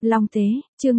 Long Tế, chương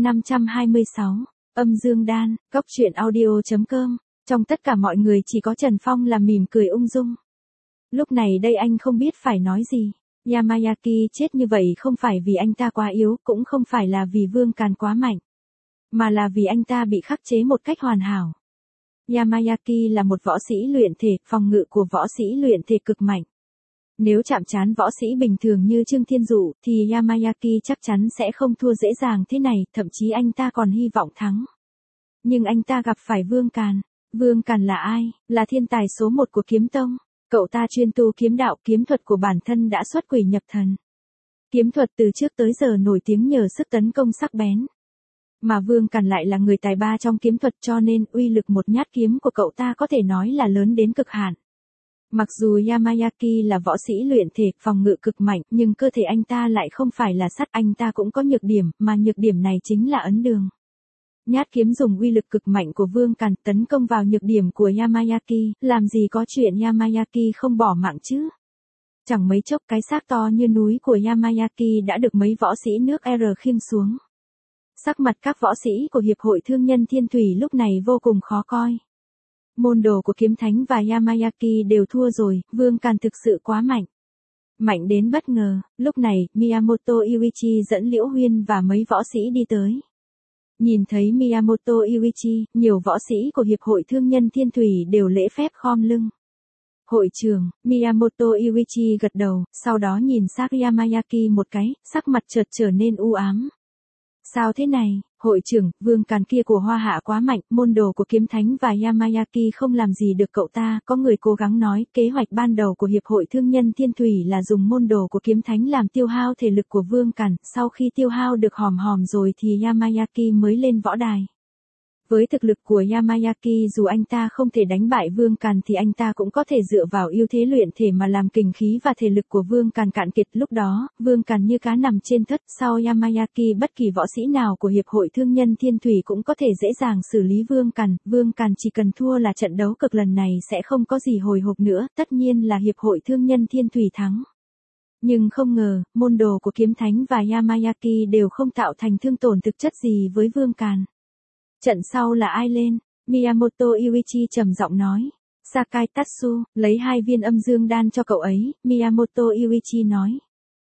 526, âm dương đan, cóc truyện audio.com, trong tất cả mọi người chỉ có Trần Phong là mỉm cười ung dung. Lúc này đây anh không biết phải nói gì, Yamayaki chết như vậy không phải vì anh ta quá yếu, cũng không phải là vì Vương Càn quá mạnh, mà là vì anh ta bị khắc chế một cách hoàn hảo. Yamayaki là một võ sĩ luyện thể, phòng ngự của võ sĩ luyện thể cực mạnh. Nếu chạm trán võ sĩ bình thường như Trương Thiên Dụ, thì Yamayaki chắc chắn sẽ không thua dễ dàng thế này, thậm chí anh ta còn hy vọng thắng. Nhưng anh ta gặp phải Vương Càn. Vương Càn là ai? Là thiên tài số 1 của kiếm tông. Cậu ta chuyên tu kiếm đạo, kiếm thuật của bản thân đã xuất quỷ nhập thần. Kiếm thuật từ trước tới giờ nổi tiếng nhờ sức tấn công sắc bén. Mà Vương Càn lại là người tài ba trong kiếm thuật, cho nên uy lực một nhát kiếm của cậu ta có thể nói là lớn đến cực hạn. Mặc dù Yamayaki là võ sĩ luyện thể, phòng ngự cực mạnh, nhưng cơ thể anh ta lại không phải là sắt, anh ta cũng có nhược điểm, mà nhược điểm này chính là ấn đường. Nhát kiếm dùng uy lực cực mạnh của Vương Càn tấn công vào nhược điểm của Yamayaki, làm gì có chuyện Yamayaki không bỏ mạng chứ. Chẳng mấy chốc cái xác to như núi của Yamayaki đã được mấy võ sĩ nước R khiêng xuống. Sắc mặt các võ sĩ của Hiệp hội Thương nhân Thiên Thủy lúc này vô cùng khó coi. Môn đồ của Kiếm Thánh và Yamayaki đều thua rồi, Vương Càn thực sự quá mạnh. Mạnh đến bất ngờ, lúc này, Miyamoto Yuichi dẫn Liễu Huyên và mấy võ sĩ đi tới. Nhìn thấy Miyamoto Yuichi, nhiều võ sĩ của Hiệp hội Thương nhân Thiên Thủy đều lễ phép khom lưng. Hội trưởng, Miyamoto Yuichi gật đầu, sau đó nhìn sang Yamayaki một cái, sắc mặt chợt trở nên u ám. Sao thế này, hội trưởng, Vương Càn kia của Hoa Hạ quá mạnh, môn đồ của Kiếm Thánh và Yamayaki không làm gì được cậu ta, có người cố gắng nói, kế hoạch ban đầu của Hiệp hội Thương nhân Thiên Thủy là dùng môn đồ của Kiếm Thánh làm tiêu hao thể lực của Vương Càn, sau khi tiêu hao được hòm rồi thì Yamayaki mới lên võ đài. Với thực lực của Yamayaki, dù anh ta không thể đánh bại Vương Càn thì anh ta cũng có thể dựa vào ưu thế luyện thể mà làm kình khí và thể lực của Vương Càn cạn kiệt. Lúc đó, Vương Càn như cá nằm trên thớt, sau Yamayaki bất kỳ võ sĩ nào của Hiệp hội Thương nhân Thiên Thủy cũng có thể dễ dàng xử lý Vương Càn. Vương Càn chỉ cần thua là trận đấu cực lần này sẽ không có gì hồi hộp nữa, tất nhiên là Hiệp hội Thương nhân Thiên Thủy thắng. Nhưng không ngờ, môn đồ của Kiếm Thánh và Yamayaki đều không tạo thành thương tổn thực chất gì với Vương Càn. Trận sau là ai lên? Miyamoto Yuichi trầm giọng nói. Sakai Tatsu, lấy 2 viên âm dương đan cho cậu ấy, Miyamoto Yuichi nói.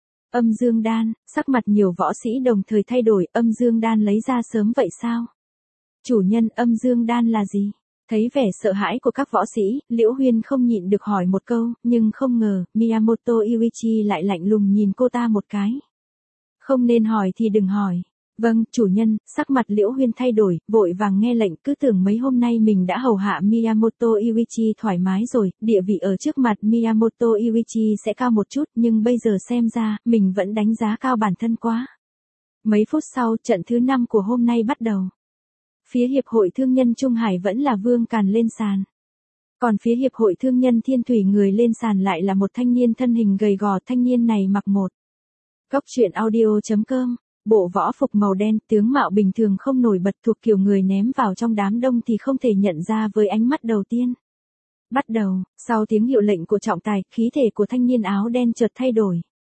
Âm dương đan, sắc mặt nhiều võ sĩ đồng thời thay đổi, âm dương đan lấy ra sớm vậy sao? Chủ nhân, âm dương đan là gì? Thấy vẻ sợ hãi của các võ sĩ, Liễu Huyên không nhịn được hỏi một câu, nhưng không ngờ, Miyamoto Yuichi lại lạnh lùng nhìn cô ta một cái. Không nên hỏi thì đừng hỏi. Vâng, chủ nhân, sắc mặt Liễu Huyên thay đổi, vội vàng nghe lệnh, cứ tưởng mấy hôm nay mình đã hầu hạ Miyamoto Yuichi thoải mái rồi, địa vị ở trước mặt Miyamoto Yuichi sẽ cao một chút, nhưng bây giờ xem ra, mình vẫn đánh giá cao bản thân quá. Mấy phút sau, trận thứ 5 của hôm nay bắt đầu. Phía Hiệp hội Thương nhân Trung Hải vẫn là Vương Càn lên sàn. Còn phía Hiệp hội Thương nhân Thiên Thủy người lên sàn lại là một thanh niên thân hình gầy gò, thanh niên này mặc một cóc truyện audio.com. Bộ võ phục màu đen, tướng mạo bình thường không nổi bật, thuộc kiểu người ném vào trong đám đông thì không thể nhận ra với ánh mắt đầu tiên. Bắt đầu, sau tiếng hiệu lệnh của trọng tài, khí thể của thanh niên áo đen chợt thay đổi.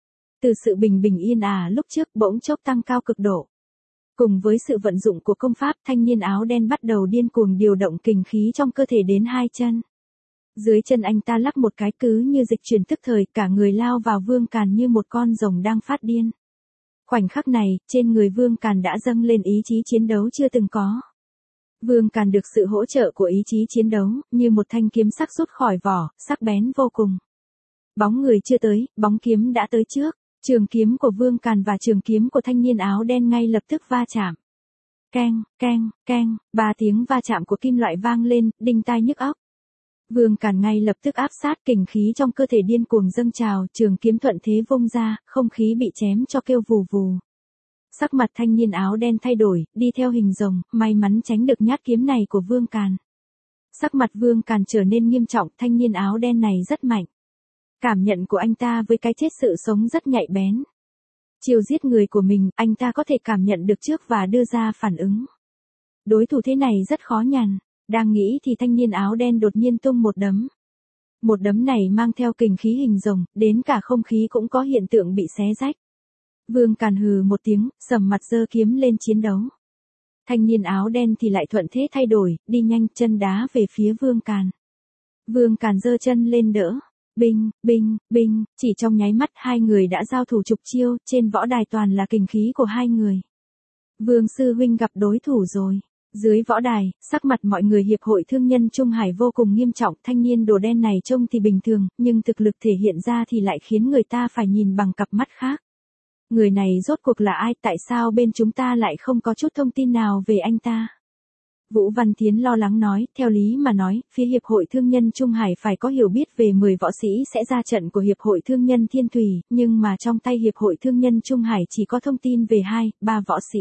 Từ sự bình bình yên lúc trước bỗng chốc tăng cao cực độ. Cùng với sự vận dụng của công pháp, thanh niên áo đen bắt đầu điên cuồng điều động kình khí trong cơ thể đến 2 chân. Dưới chân anh ta lắc một cái cứ như dịch chuyển tức thời, cả người lao vào Vương Càn như một con rồng đang phát điên. Khoảnh khắc này, trên người Vương Càn đã dâng lên ý chí chiến đấu chưa từng có. Vương Càn được sự hỗ trợ của ý chí chiến đấu, như một thanh kiếm sắc rút khỏi vỏ, sắc bén vô cùng. Bóng người chưa tới, bóng kiếm đã tới trước. Trường kiếm của Vương Càn và trường kiếm của thanh niên áo đen ngay lập tức va chạm. Keng, keng, keng, 3 tiếng va chạm của kim loại vang lên, đinh tai nhức óc. Vương Càn ngay lập tức áp sát, kình khí trong cơ thể điên cuồng dâng trào, trường kiếm thuận thế vung ra, không khí bị chém cho kêu vù vù. Sắc mặt thanh niên áo đen thay đổi, đi theo hình rồng, may mắn tránh được nhát kiếm này của Vương Càn. Sắc mặt Vương Càn trở nên nghiêm trọng, thanh niên áo đen này rất mạnh. Cảm nhận của anh ta với cái chết sự sống rất nhạy bén. Chiêu giết người của mình, anh ta có thể cảm nhận được trước và đưa ra phản ứng. Đối thủ thế này rất khó nhằn. Đang nghĩ thì thanh niên áo đen đột nhiên tung một đấm. Một đấm này mang theo kình khí hình rồng, đến cả không khí cũng có hiện tượng bị xé rách. Vương Càn hừ một tiếng, sầm mặt giơ kiếm lên chiến đấu. Thanh niên áo đen thì lại thuận thế thay đổi, đi nhanh chân đá về phía Vương Càn. Vương Càn giơ chân lên đỡ. Binh, binh, binh, chỉ trong nháy mắt hai người đã giao thủ chục chiêu, trên võ đài toàn là kình khí của hai người. Vương sư huynh gặp đối thủ rồi. Dưới võ đài, sắc mặt mọi người hiệp hội thương nhân Trung Hải vô cùng nghiêm trọng, thanh niên đồ đen này trông thì bình thường, nhưng thực lực thể hiện ra thì lại khiến người ta phải nhìn bằng cặp mắt khác. Người này rốt cuộc là ai, tại sao bên chúng ta lại không có chút thông tin nào về anh ta? Vũ Văn Thiến lo lắng nói, theo lý mà nói, phía Hiệp hội Thương nhân Trung Hải phải có hiểu biết về 10 võ sĩ sẽ ra trận của Hiệp hội Thương nhân Thiên Thủy, nhưng mà trong tay Hiệp hội Thương nhân Trung Hải chỉ có thông tin về 2, 3 võ sĩ.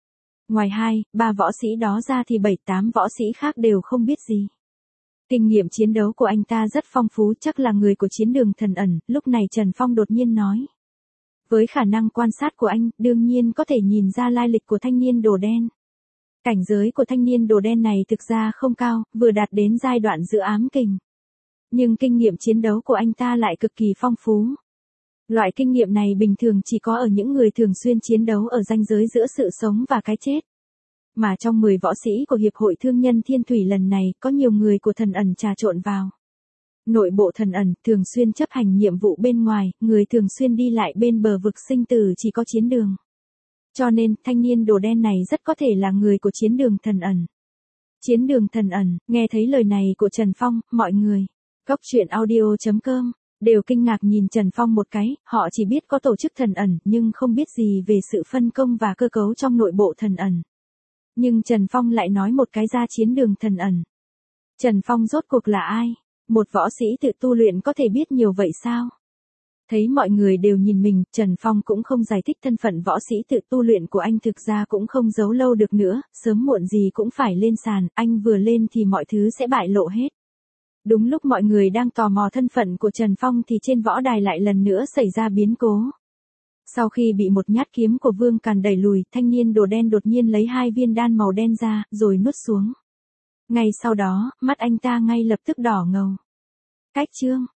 Ngoài 2, 3 võ sĩ đó ra thì 7, 8 võ sĩ khác đều không biết gì. Kinh nghiệm chiến đấu của anh ta rất phong phú, chắc là người của chiến đường thần ẩn, lúc này Trần Phong đột nhiên nói. Với khả năng quan sát của anh, đương nhiên có thể nhìn ra lai lịch của thanh niên đồ đen. Cảnh giới của thanh niên đồ đen này thực ra không cao, vừa đạt đến giai đoạn giữa ám kình. Nhưng kinh nghiệm chiến đấu của anh ta lại cực kỳ phong phú. Loại kinh nghiệm này bình thường chỉ có ở những người thường xuyên chiến đấu ở ranh giới giữa sự sống và cái chết. Mà trong 10 võ sĩ của Hiệp hội Thương nhân Thiên Thủy lần này, có nhiều người của thần ẩn trà trộn vào. Nội bộ thần ẩn thường xuyên chấp hành nhiệm vụ bên ngoài, người thường xuyên đi lại bên bờ vực sinh tử chỉ có chiến đường. Cho nên, thanh niên đồ đen này rất có thể là người của chiến đường thần ẩn. Chiến đường thần ẩn, nghe thấy lời này của Trần Phong, mọi người, góc truyện audio.com, đều kinh ngạc nhìn Trần Phong một cái, họ chỉ biết có tổ chức thần ẩn, nhưng không biết gì về sự phân công và cơ cấu trong nội bộ thần ẩn. Nhưng Trần Phong lại nói một cái ra chiến đường thần ẩn. Trần Phong rốt cuộc là ai? Một võ sĩ tự tu luyện có thể biết nhiều vậy sao? Thấy mọi người đều nhìn mình, Trần Phong cũng không giải thích thân phận võ sĩ tự tu luyện của anh, thực ra cũng không giấu lâu được nữa, sớm muộn gì cũng phải lên sàn, anh vừa lên thì mọi thứ sẽ bại lộ hết. Đúng lúc mọi người đang tò mò thân phận của Trần Phong thì trên võ đài lại lần nữa xảy ra biến cố. Sau khi bị một nhát kiếm của Vương Càn đẩy lùi, thanh niên đồ đen đột nhiên lấy 2 viên đan màu đen ra, rồi nuốt xuống. Ngay sau đó, mắt anh ta ngay lập tức đỏ ngầu. Cách chương